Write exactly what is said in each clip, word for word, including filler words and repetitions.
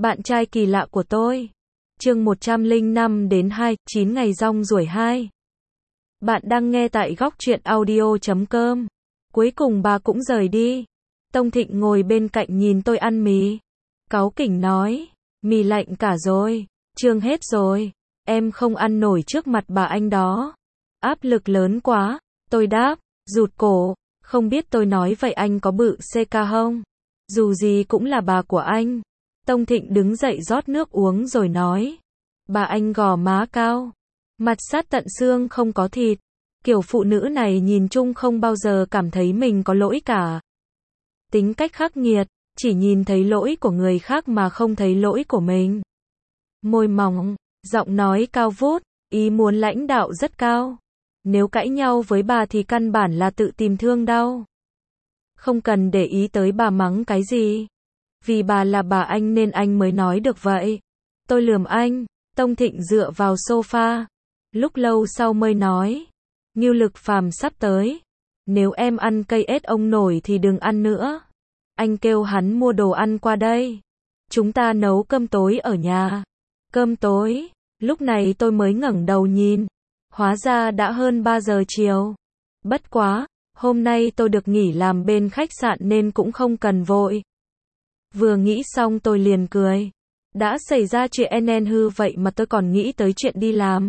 Bạn trai kỳ lạ của tôi. Chương một trăm lẻ năm đến hai, chín ngày rong ruổi hai. Bạn đang nghe tại góc truyện audio chấm com. Cuối cùng bà cũng rời đi. Tông Thịnh ngồi bên cạnh nhìn tôi ăn mì. Cáu kỉnh nói, mì lạnh cả rồi, trương hết rồi, em không ăn nổi trước mặt bà anh đó. Áp lực lớn quá, tôi đáp, rụt cổ, không biết tôi nói vậy anh có bự xê ca không? Dù gì cũng là bà của anh. Tông Thịnh đứng dậy rót nước uống rồi nói, bà anh gò má cao, mặt sát tận xương không có thịt. Kiểu phụ nữ này nhìn chung không bao giờ cảm thấy mình có lỗi cả. Tính cách khắc nghiệt, chỉ nhìn thấy lỗi của người khác mà không thấy lỗi của mình. Môi mỏng, giọng nói cao vút, ý muốn lãnh đạo rất cao. Nếu cãi nhau với bà thì căn bản là tự tìm thương đau. Không cần để ý tới bà mắng cái gì. Vì bà là bà anh nên anh mới nói được vậy. Tôi lườm anh. Tông Thịnh dựa vào sofa. Lúc lâu sau mới nói, Ngưu Lực Phàm sắp tới. Nếu em ăn cây ếch ông nổi thì đừng ăn nữa. Anh kêu hắn mua đồ ăn qua đây. Chúng ta nấu cơm tối ở nhà. Cơm tối. Lúc này tôi mới ngẩng đầu nhìn. Hóa ra đã hơn ba giờ chiều. Bất quá, hôm nay tôi được nghỉ làm bên khách sạn nên cũng không cần vội. Vừa nghĩ xong tôi liền cười. Đã xảy ra chuyện en hư vậy mà tôi còn nghĩ tới chuyện đi làm.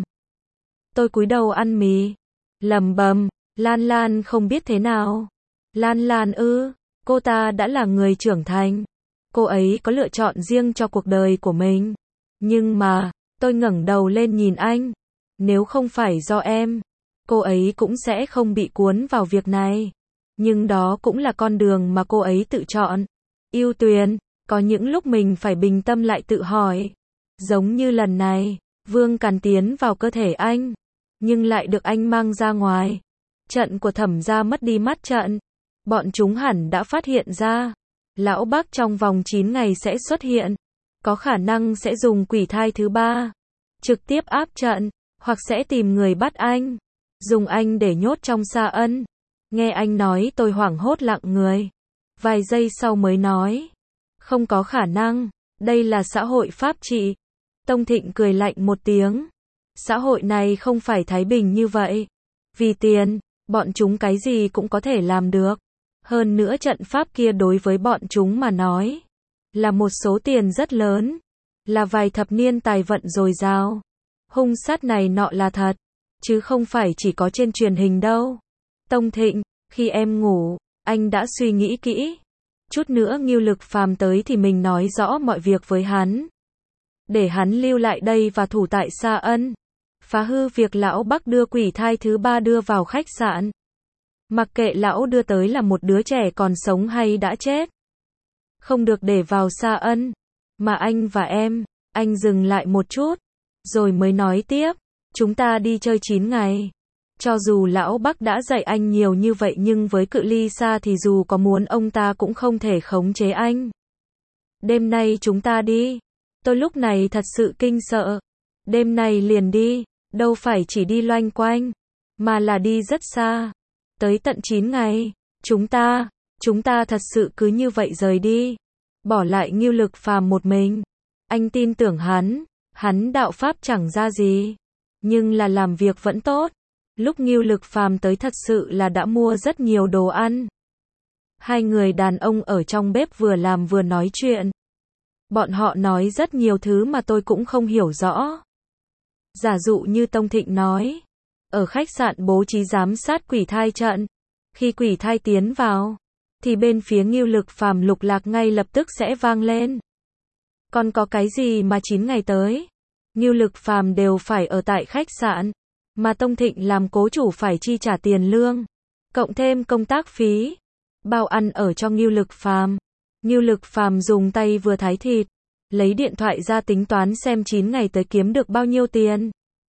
Tôi cúi đầu ăn mì. Lầm bầm, Lan Lan không biết thế nào. Lan Lan ư, cô ta đã là người trưởng thành. Cô ấy có lựa chọn riêng cho cuộc đời của mình. Nhưng mà, tôi ngẩng đầu lên nhìn anh. Nếu không phải do em, cô ấy cũng sẽ không bị cuốn vào việc này. Nhưng đó cũng là con đường mà cô ấy tự chọn. Yêu Tuyền, có những lúc mình phải bình tâm lại tự hỏi. Giống như lần này, Vương Càn tiến vào cơ thể anh, nhưng lại được anh mang ra ngoài. Trận của Thẩm gia mất đi mắt trận. Bọn chúng hẳn đã phát hiện ra. Lão Bác trong vòng chín ngày sẽ xuất hiện. Có khả năng sẽ dùng quỷ thai thứ ba. Trực tiếp áp trận. Hoặc sẽ tìm người bắt anh. Dùng anh để nhốt trong Sa Ân. Nghe anh nói tôi hoảng hốt lặng người. Vài giây sau mới nói. Không có khả năng. Đây là xã hội pháp trị. Tông Thịnh cười lạnh một tiếng. Xã hội này không phải thái bình như vậy. Vì tiền, bọn chúng cái gì cũng có thể làm được. Hơn nữa trận pháp kia đối với bọn chúng mà nói. Là một số tiền rất lớn. Là vài thập niên tài vận dồi dào. Hung sát này nọ là thật. Chứ không phải chỉ có trên truyền hình đâu. Tông Thịnh, khi em ngủ, anh đã suy nghĩ kỹ. Chút nữa Ngưu Lực Phàm tới thì mình nói rõ mọi việc với hắn. Để hắn lưu lại đây và thủ tại Sa Ân. Phá hư việc lão Bắc đưa quỷ thai thứ ba đưa vào khách sạn. Mặc kệ lão đưa tới là một đứa trẻ còn sống hay đã chết. Không được để vào Sa Ân. Mà anh và em, anh dừng lại một chút. Rồi mới nói tiếp. Chúng ta đi chơi chín ngày. Cho dù lão Bắc đã dạy anh nhiều như vậy nhưng với cự ly xa thì dù có muốn ông ta cũng không thể khống chế anh. Đêm nay chúng ta đi. Tôi lúc này thật sự kinh sợ. Đêm nay liền đi. Đâu phải chỉ đi loanh quanh. Mà là đi rất xa. Tới tận chín ngày. Chúng ta, chúng ta thật sự cứ như vậy rời đi. Bỏ lại Ngưu Lực Phàm một mình. Anh tin tưởng hắn. Hắn đạo pháp chẳng ra gì. Nhưng là làm việc vẫn tốt. Lúc Ngưu Lực Phàm tới thật sự là đã mua rất nhiều đồ ăn. Hai người đàn ông ở trong bếp vừa làm vừa nói chuyện. Bọn họ nói rất nhiều thứ mà tôi cũng không hiểu rõ. Giả dụ như Tông Thịnh nói. Ở khách sạn bố trí giám sát quỷ thai trận. Khi quỷ thai tiến vào. Thì bên phía Ngưu Lực Phàm lục lạc ngay lập tức sẽ vang lên. Còn có cái gì mà chín ngày tới. Ngưu Lực Phàm đều phải ở tại khách sạn. Mà Tông Thịnh làm cố chủ phải chi trả tiền lương. Cộng thêm công tác phí. Bao ăn ở cho Ngưu Lực Phàm. Ngưu Lực Phàm dùng tay vừa thái thịt. Lấy điện thoại ra tính toán xem chín ngày tới kiếm được bao nhiêu tiền.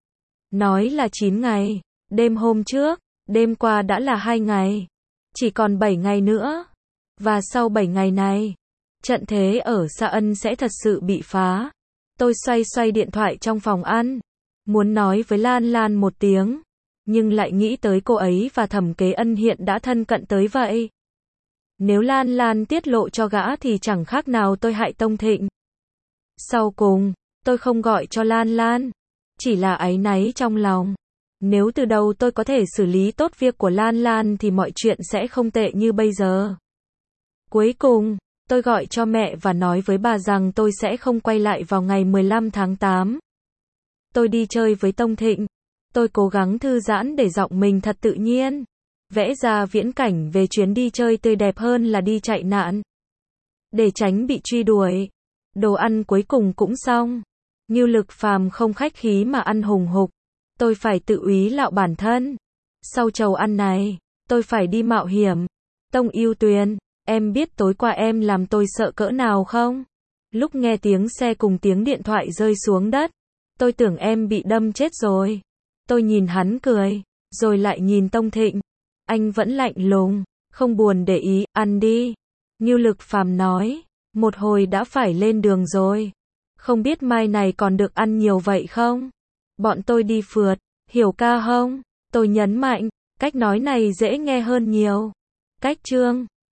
Nói là chín ngày. Đêm hôm trước. Đêm qua đã là hai ngày. Chỉ còn bảy ngày nữa. Và sau bảy ngày này. Trận thế ở Sa Ân sẽ thật sự bị phá. Tôi xoay xoay điện thoại trong phòng ăn. Muốn nói với Lan Lan một tiếng. Nhưng lại nghĩ tới cô ấy và Thẩm Kế Ân hiện đã thân cận tới vậy. Nếu Lan Lan tiết lộ cho gã thì chẳng khác nào tôi hại Tông Thịnh. Sau cùng, tôi không gọi cho Lan Lan. Chỉ là áy náy trong lòng. Nếu từ đầu tôi có thể xử lý tốt việc của Lan Lan thì mọi chuyện sẽ không tệ như bây giờ. Cuối cùng, tôi gọi cho mẹ và nói với bà rằng tôi sẽ không quay lại vào ngày mười lăm tháng tám. Tôi đi chơi với Tông Thịnh. Tôi cố gắng thư giãn để giọng mình thật tự nhiên. Vẽ ra viễn cảnh về chuyến đi chơi tươi đẹp hơn là đi chạy nạn. Để tránh bị truy đuổi. Đồ ăn cuối cùng cũng xong. Như Lực Phàm không khách khí mà ăn hùng hục. Tôi phải tự úy lạo bản thân. Sau chầu ăn này, tôi phải đi mạo hiểm. Tông Yêu Tuyền, em biết tối qua em làm tôi sợ cỡ nào không? Lúc nghe tiếng xe cùng tiếng điện thoại rơi xuống đất, tôi tưởng em bị đâm chết rồi. Tôi nhìn hắn cười, rồi lại nhìn Tông Thịnh. Anh vẫn lạnh lùng, không buồn để ý, ăn đi. Như Lực Phàm nói, một hồi đã phải lên đường rồi. Không biết mai này còn được ăn nhiều vậy không? Bọn tôi đi phượt, hiểu ca không? Tôi nhấn mạnh, cách nói này dễ nghe hơn nhiều. Cách chương